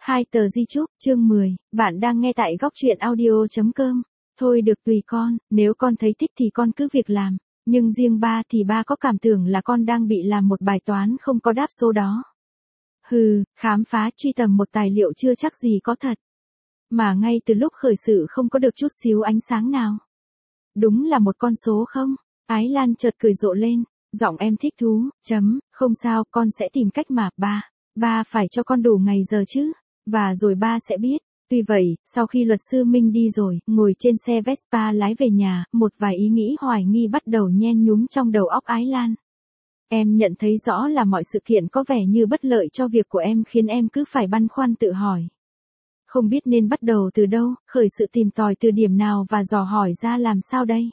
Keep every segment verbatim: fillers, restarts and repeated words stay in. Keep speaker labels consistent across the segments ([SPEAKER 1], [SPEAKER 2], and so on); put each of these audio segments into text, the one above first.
[SPEAKER 1] Hai tờ di chúc, chương mười, bạn đang nghe tại góc truyện audio chấm com. Thôi được tùy con, nếu con thấy thích thì con cứ việc làm, nhưng riêng ba thì ba có cảm tưởng là con đang bị làm một bài toán không có đáp số đó. Hừ, khám phá truy tầm một tài liệu chưa chắc gì có thật. Mà ngay từ lúc khởi sự không có được chút xíu ánh sáng nào. Đúng là một con số không? Ái Lan chợt cười rộ lên, giọng em thích thú, chấm, không sao, con sẽ tìm cách mà, ba. Ba phải cho con đủ ngày giờ chứ, và rồi ba sẽ biết. Tuy vậy, sau khi luật sư Minh đi rồi, ngồi trên xe Vespa lái về nhà, một vài ý nghĩ hoài nghi bắt đầu nhen nhúm trong đầu óc Ái Lan. Em nhận thấy rõ là mọi sự kiện có vẻ như bất lợi cho việc của em khiến em cứ phải băn khoăn tự hỏi. Không biết nên bắt đầu từ đâu, khởi sự tìm tòi từ điểm nào và dò hỏi ra làm sao đây.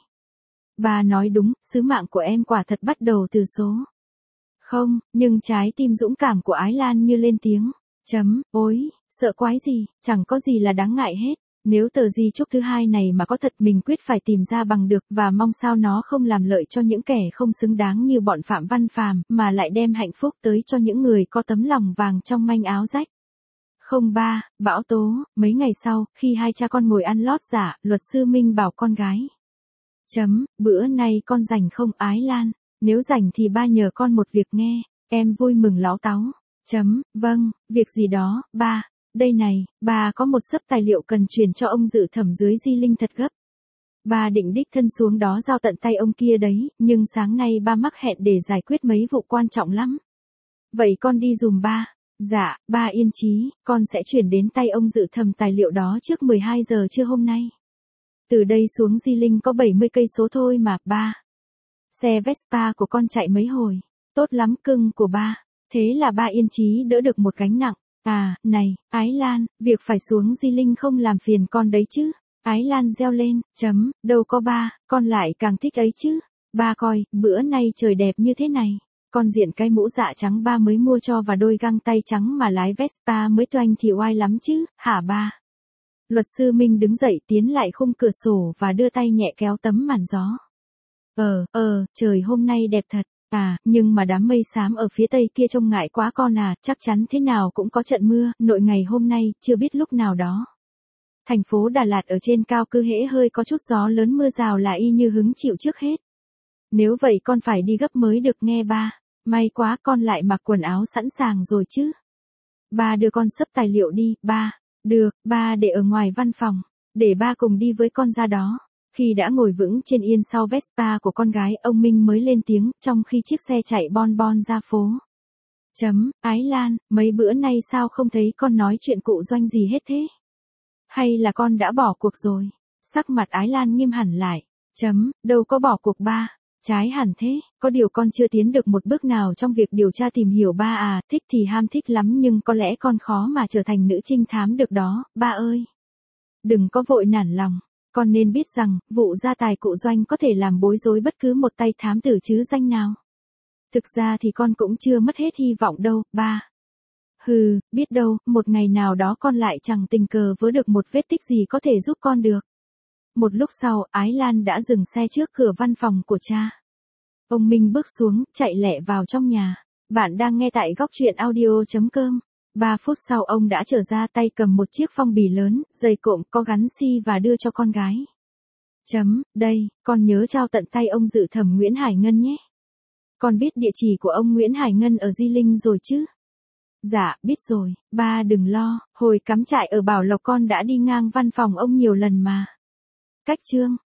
[SPEAKER 1] Bà nói đúng, sứ mạng của em quả thật bắt đầu từ số. Không, nhưng trái tim dũng cảm của Ái Lan như lên tiếng. Chấm, ôi, sợ quái gì, chẳng có gì là đáng ngại hết. Nếu tờ di chúc thứ hai này mà có thật mình quyết phải tìm ra bằng được và mong sao nó không làm lợi cho những kẻ không xứng đáng như bọn Phạm Văn Phàm mà lại đem hạnh phúc tới cho những người có tấm lòng vàng trong manh áo rách. Không ba, bão tố, mấy ngày sau, khi hai cha con ngồi ăn lót giả, luật sư Minh bảo con gái. Chấm, bữa nay con rảnh không Ái Lan? Nếu rảnh thì ba nhờ con một việc nghe, em vui mừng láu táu. Chấm, vâng, việc gì đó, ba. Đây này, ba có một xấp tài liệu cần truyền cho ông dự thẩm dưới Di Linh thật gấp. Ba định đích thân xuống đó giao tận tay ông kia đấy, nhưng sáng nay ba mắc hẹn để giải quyết mấy vụ quan trọng lắm. Vậy con đi dùm ba. Dạ, ba yên chí, con sẽ chuyển đến tay ông dự thẩm tài liệu đó trước mười hai giờ trưa hôm nay. Từ đây xuống Di Linh có bảy mươi cây số thôi mà, ba. Xe Vespa của con chạy mấy hồi. Tốt lắm cưng của ba. Thế là ba yên chí đỡ được một gánh nặng. À, này, Ái Lan, việc phải xuống Di Linh không làm phiền con đấy chứ. Ái Lan reo lên, chấm, đâu có ba, con lại càng thích ấy chứ. Ba coi, bữa nay trời đẹp như thế này. Con diện cái mũ dạ trắng ba mới mua cho và đôi găng tay trắng mà lái Vespa mới toanh thì oai lắm chứ, hả ba? Luật sư Minh đứng dậy tiến lại khung cửa sổ và đưa tay nhẹ kéo tấm màn gió. Ờ, ờ, trời hôm nay đẹp thật, à, nhưng mà đám mây xám ở phía tây kia trông ngại quá con à, chắc chắn thế nào cũng có trận mưa, nội ngày hôm nay, chưa biết lúc nào đó. Thành phố Đà Lạt ở trên cao cứ hễ hơi có chút gió lớn mưa rào là y như hứng chịu trước hết. Nếu vậy con phải đi gấp mới được nghe ba, may quá con lại mặc quần áo sẵn sàng rồi chứ. Ba đưa con xấp tài liệu đi, ba. Được, ba để ở ngoài văn phòng, để ba cùng đi với con ra đó. Khi đã ngồi vững trên yên sau Vespa của con gái, ông Minh mới lên tiếng, trong khi chiếc xe chạy bon bon ra phố. Chấm, Ái Lan, mấy bữa nay sao không thấy con nói chuyện cụ doanh gì hết thế? Hay là con đã bỏ cuộc rồi? Sắc mặt Ái Lan nghiêm hẳn lại. Chấm, đâu có bỏ cuộc ba. Trái hẳn thế, có điều con chưa tiến được một bước nào trong việc điều tra tìm hiểu ba à, thích thì ham thích lắm nhưng có lẽ con khó mà trở thành nữ trinh thám được đó, ba ơi. Đừng có vội nản lòng, con nên biết rằng, vụ gia tài cụ doanh có thể làm bối rối bất cứ một tay thám tử chứ danh nào. Thực ra thì con cũng chưa mất hết hy vọng đâu, ba. Hừ, biết đâu, một ngày nào đó con lại chẳng tình cờ vớ được một vết tích gì có thể giúp con được. Một lúc sau, Ái Lan đã dừng xe trước cửa văn phòng của cha. Ông Minh bước xuống, chạy lẹ vào trong nhà. Bạn đang nghe tại góc truyện audio chấm com. Ba phút sau ông đã trở ra tay cầm một chiếc phong bì lớn, dày cộm, có gắn xi và đưa cho con gái. Chấm, đây, con nhớ trao tận tay ông dự thẩm Nguyễn Hải Ngân nhé. Con biết địa chỉ của ông Nguyễn Hải Ngân ở Di Linh rồi chứ? Dạ, biết rồi, ba đừng lo, hồi cắm trại ở Bảo Lộc con đã đi ngang văn phòng ông nhiều lần mà. Cách chương